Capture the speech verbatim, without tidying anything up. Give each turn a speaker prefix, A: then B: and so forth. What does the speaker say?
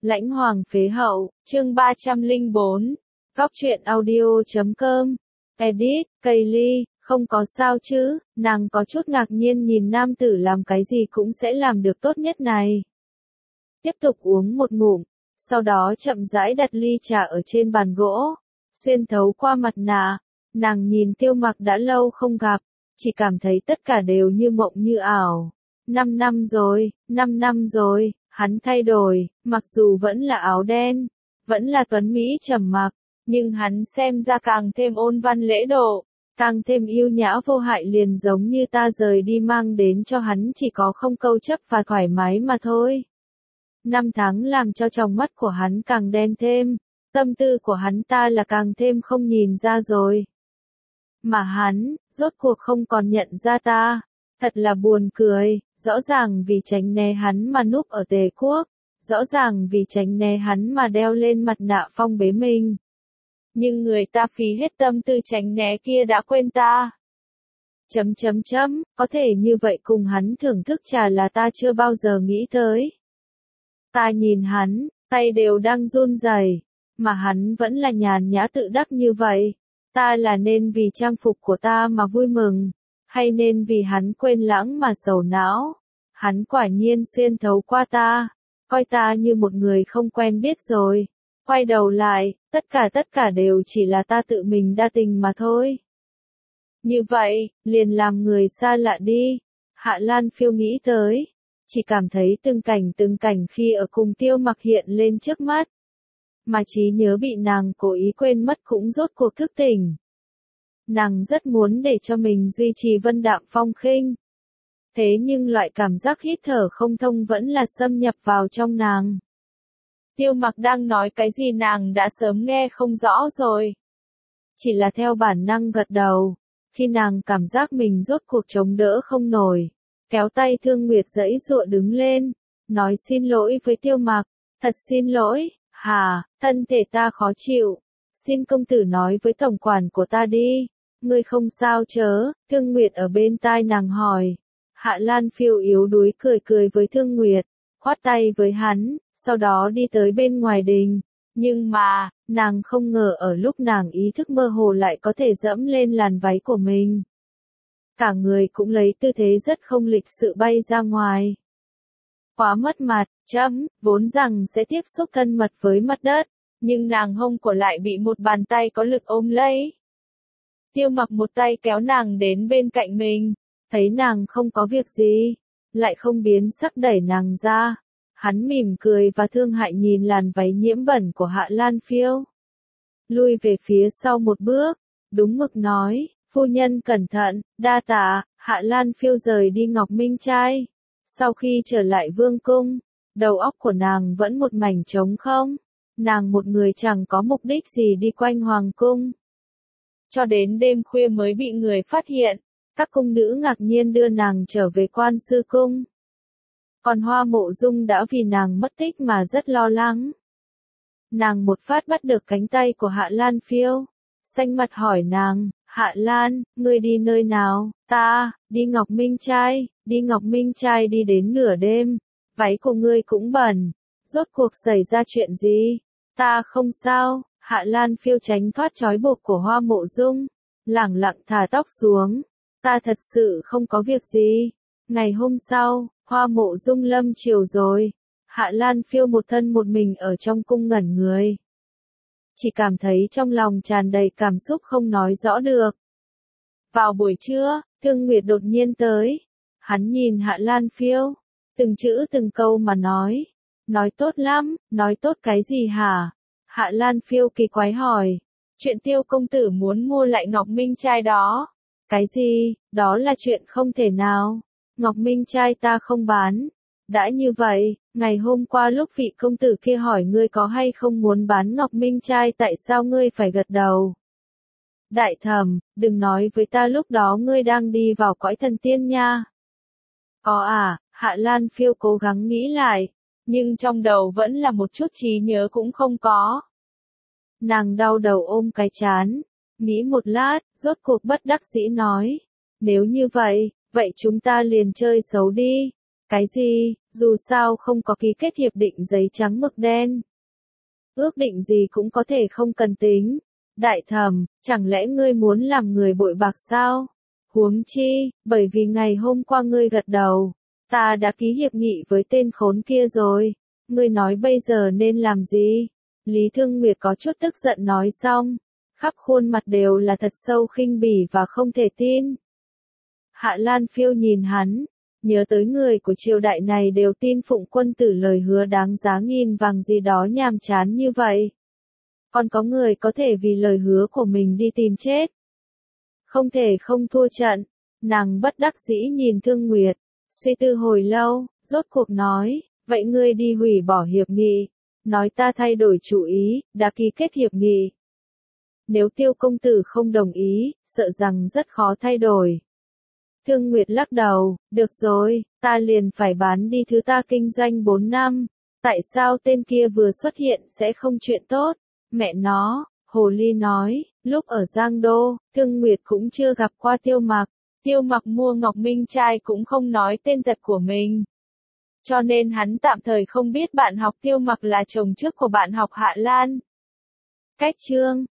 A: Lãnh Hoàng phế hậu, chương ba trăm lẻ bốn. Góc truyện audio chấm com. Edit, Kaylee, không có sao chứ, nàng có chút ngạc nhiên nhìn nam tử làm cái gì cũng sẽ làm được tốt nhất này. Tiếp tục uống một ngụm, sau đó chậm rãi đặt ly trà ở trên bàn gỗ, xuyên thấu qua mặt nạ, nàng nhìn Tiêu Mặc đã lâu không gặp, chỉ cảm thấy tất cả đều như mộng như ảo. Năm năm rồi, năm năm rồi, hắn thay đổi, mặc dù vẫn là áo đen, vẫn là tuấn Mỹ trầm mặc, nhưng hắn xem ra càng thêm ôn văn lễ độ, càng thêm yêu nhã vô hại, liền giống như ta rời đi mang đến cho hắn chỉ có không câu chấp và thoải mái mà thôi. Năm tháng làm cho tròng mắt của hắn càng đen thêm, tâm tư của hắn ta là càng thêm không nhìn ra rồi. Mà hắn, rốt cuộc không còn nhận ra ta, thật là buồn cười, rõ ràng vì tránh né hắn mà núp ở Tề Quốc, rõ ràng vì tránh né hắn mà đeo lên mặt nạ phong bế mình. Nhưng người ta phí hết tâm tư tránh né kia đã quên ta. Chấm chấm chấm, có thể như vậy cùng hắn thưởng thức trà là ta chưa bao giờ nghĩ tới. Ta nhìn hắn, tay đều đang run rẩy, mà hắn vẫn là nhàn nhã tự đắc như vậy. Ta là nên vì trang phục của ta mà vui mừng, hay nên vì hắn quên lãng mà sầu não? Hắn quả nhiên xuyên thấu qua ta, coi ta như một người không quen biết rồi. Quay đầu lại, tất cả tất cả đều chỉ là ta tự mình đa tình mà thôi. Như vậy, liền làm người xa lạ đi. Hạ Lan Phiêu nghĩ tới, chỉ cảm thấy từng cảnh từng cảnh khi ở cùng Tiêu Mặc hiện lên trước mắt. Mà trí nhớ bị nàng cố ý quên mất cũng rốt cuộc thức tỉnh. Nàng rất muốn để cho mình duy trì vân đạm phong khinh. Thế nhưng loại cảm giác hít thở không thông vẫn là xâm nhập vào trong nàng. Tiêu Mặc đang nói cái gì nàng đã sớm nghe không rõ rồi. Chỉ là theo bản năng gật đầu, khi nàng cảm giác mình rốt cuộc chống đỡ không nổi, kéo tay Thương Nguyệt giãy giụa đứng lên, nói xin lỗi với Tiêu Mặc, thật xin lỗi, hà, thân thể ta khó chịu, xin công tử nói với tổng quản của ta đi, ngươi không sao chớ, Thương Nguyệt ở bên tai nàng hỏi. Hạ Lan Phiêu yếu đuối cười cười với Thương Nguyệt, khoát tay với hắn, sau đó đi tới bên ngoài đình, nhưng mà, nàng không ngờ ở lúc nàng ý thức mơ hồ lại có thể dẫm lên làn váy của mình. Cả người cũng lấy tư thế rất không lịch sự bay ra ngoài. Quá mất mặt, chấm, vốn rằng sẽ tiếp xúc thân mật với mặt đất, nhưng nàng hông của lại bị một bàn tay có lực ôm lấy. Tiêu Mặc một tay kéo nàng đến bên cạnh mình, thấy nàng không có việc gì, lại không biến sắc đẩy nàng ra. Hắn mỉm cười và thương hại nhìn làn váy nhiễm bẩn của Hạ Lan Phiêu. Lui về phía sau một bước, đúng mực nói, phu nhân cẩn thận, đa tạ. Hạ Lan Phiêu rời đi Ngọc Minh Trai. Sau khi trở lại vương cung, đầu óc của nàng vẫn một mảnh trống không. Nàng một người chẳng có mục đích gì đi quanh hoàng cung. Cho đến đêm khuya mới bị người phát hiện, các cung nữ ngạc nhiên đưa nàng trở về Quan Sư Cung. Còn Hoa Mộ Dung đã vì nàng mất tích mà rất lo lắng. Nàng một phát bắt được cánh tay của Hạ Lan Phiêu, xanh mặt hỏi nàng, Hạ Lan, ngươi đi nơi nào? Ta, đi Ngọc Minh Trai, đi Ngọc Minh Trai đi đến nửa đêm, váy của ngươi cũng bẩn, rốt cuộc xảy ra chuyện gì? Ta không sao. Hạ Lan Phiêu tránh thoát trói buộc của Hoa Mộ Dung, lẳng lặng thả tóc xuống, ta thật sự không có việc gì. Ngày hôm sau, Hoa Mộ Dung lâm chiều rồi, Hạ Lan Phiêu một thân một mình ở trong cung ngẩn người. Chỉ cảm thấy trong lòng tràn đầy cảm xúc không nói rõ được. Vào buổi trưa, Thương Nguyệt đột nhiên tới, hắn nhìn Hạ Lan Phiêu, từng chữ từng câu mà nói, nói tốt lắm, nói tốt cái gì hả? Hạ Lan Phiêu kỳ quái hỏi, chuyện Tiêu công tử muốn mua lại Ngọc Minh Trai đó. Cái gì, đó là chuyện không thể nào. Ngọc Minh Trai ta không bán. Đã như vậy, ngày hôm qua lúc vị công tử kia hỏi ngươi có hay không muốn bán Ngọc Minh Trai, tại sao ngươi phải gật đầu? Đại thẩm, đừng nói với ta lúc đó ngươi đang đi vào cõi thần tiên nha. Có à, Hạ Lan Phiêu cố gắng nghĩ lại, nhưng trong đầu vẫn là một chút trí nhớ cũng không có. Nàng đau đầu ôm cái trán, nghĩ một lát, rốt cuộc bất đắc dĩ nói, nếu như vậy, vậy chúng ta liền chơi xấu đi. Cái gì, Dù sao không có ký kết hiệp định giấy trắng mực đen. Ước định gì cũng có thể không cần tính. Đại thẩm, chẳng lẽ ngươi muốn làm người bội bạc sao? Huống chi, bởi vì ngày hôm qua ngươi gật đầu, ta đã ký hiệp nghị với tên khốn kia rồi. Ngươi nói bây giờ nên làm gì? Lý Thương Nguyệt có chút tức giận nói xong, khắp khuôn mặt đều là thật sâu khinh bỉ và không thể tin. Hạ Lan Phiêu nhìn hắn, nhớ tới người của triều đại này đều tin phụng quân tử lời hứa đáng giá nghìn vàng gì đó nhàm chán như vậy. Còn có người có thể vì lời hứa của mình đi tìm chết. Không thể không thua trận, nàng bất đắc dĩ nhìn Thương Nguyệt, suy tư hồi lâu, rốt cuộc nói, vậy ngươi đi hủy bỏ hiệp nghị, nói ta thay đổi chủ ý, đã ký kết hiệp nghị. Nếu Tiêu công tử không đồng ý, sợ rằng rất khó thay đổi. Thương Nguyệt lắc đầu, được rồi, ta liền phải bán đi thứ ta kinh doanh bốn năm, tại sao tên kia vừa xuất hiện sẽ không chuyện tốt? Mẹ nó, Hồ Ly nói, lúc ở Giang Đô, Thương Nguyệt cũng chưa gặp qua Tiêu Mặc, Tiêu Mặc mua Ngọc Minh trai cũng không nói tên thật của mình. Cho nên hắn tạm thời không biết bạn học Tiêu Mặc là chồng trước của bạn học Hạ Lan. Cách chương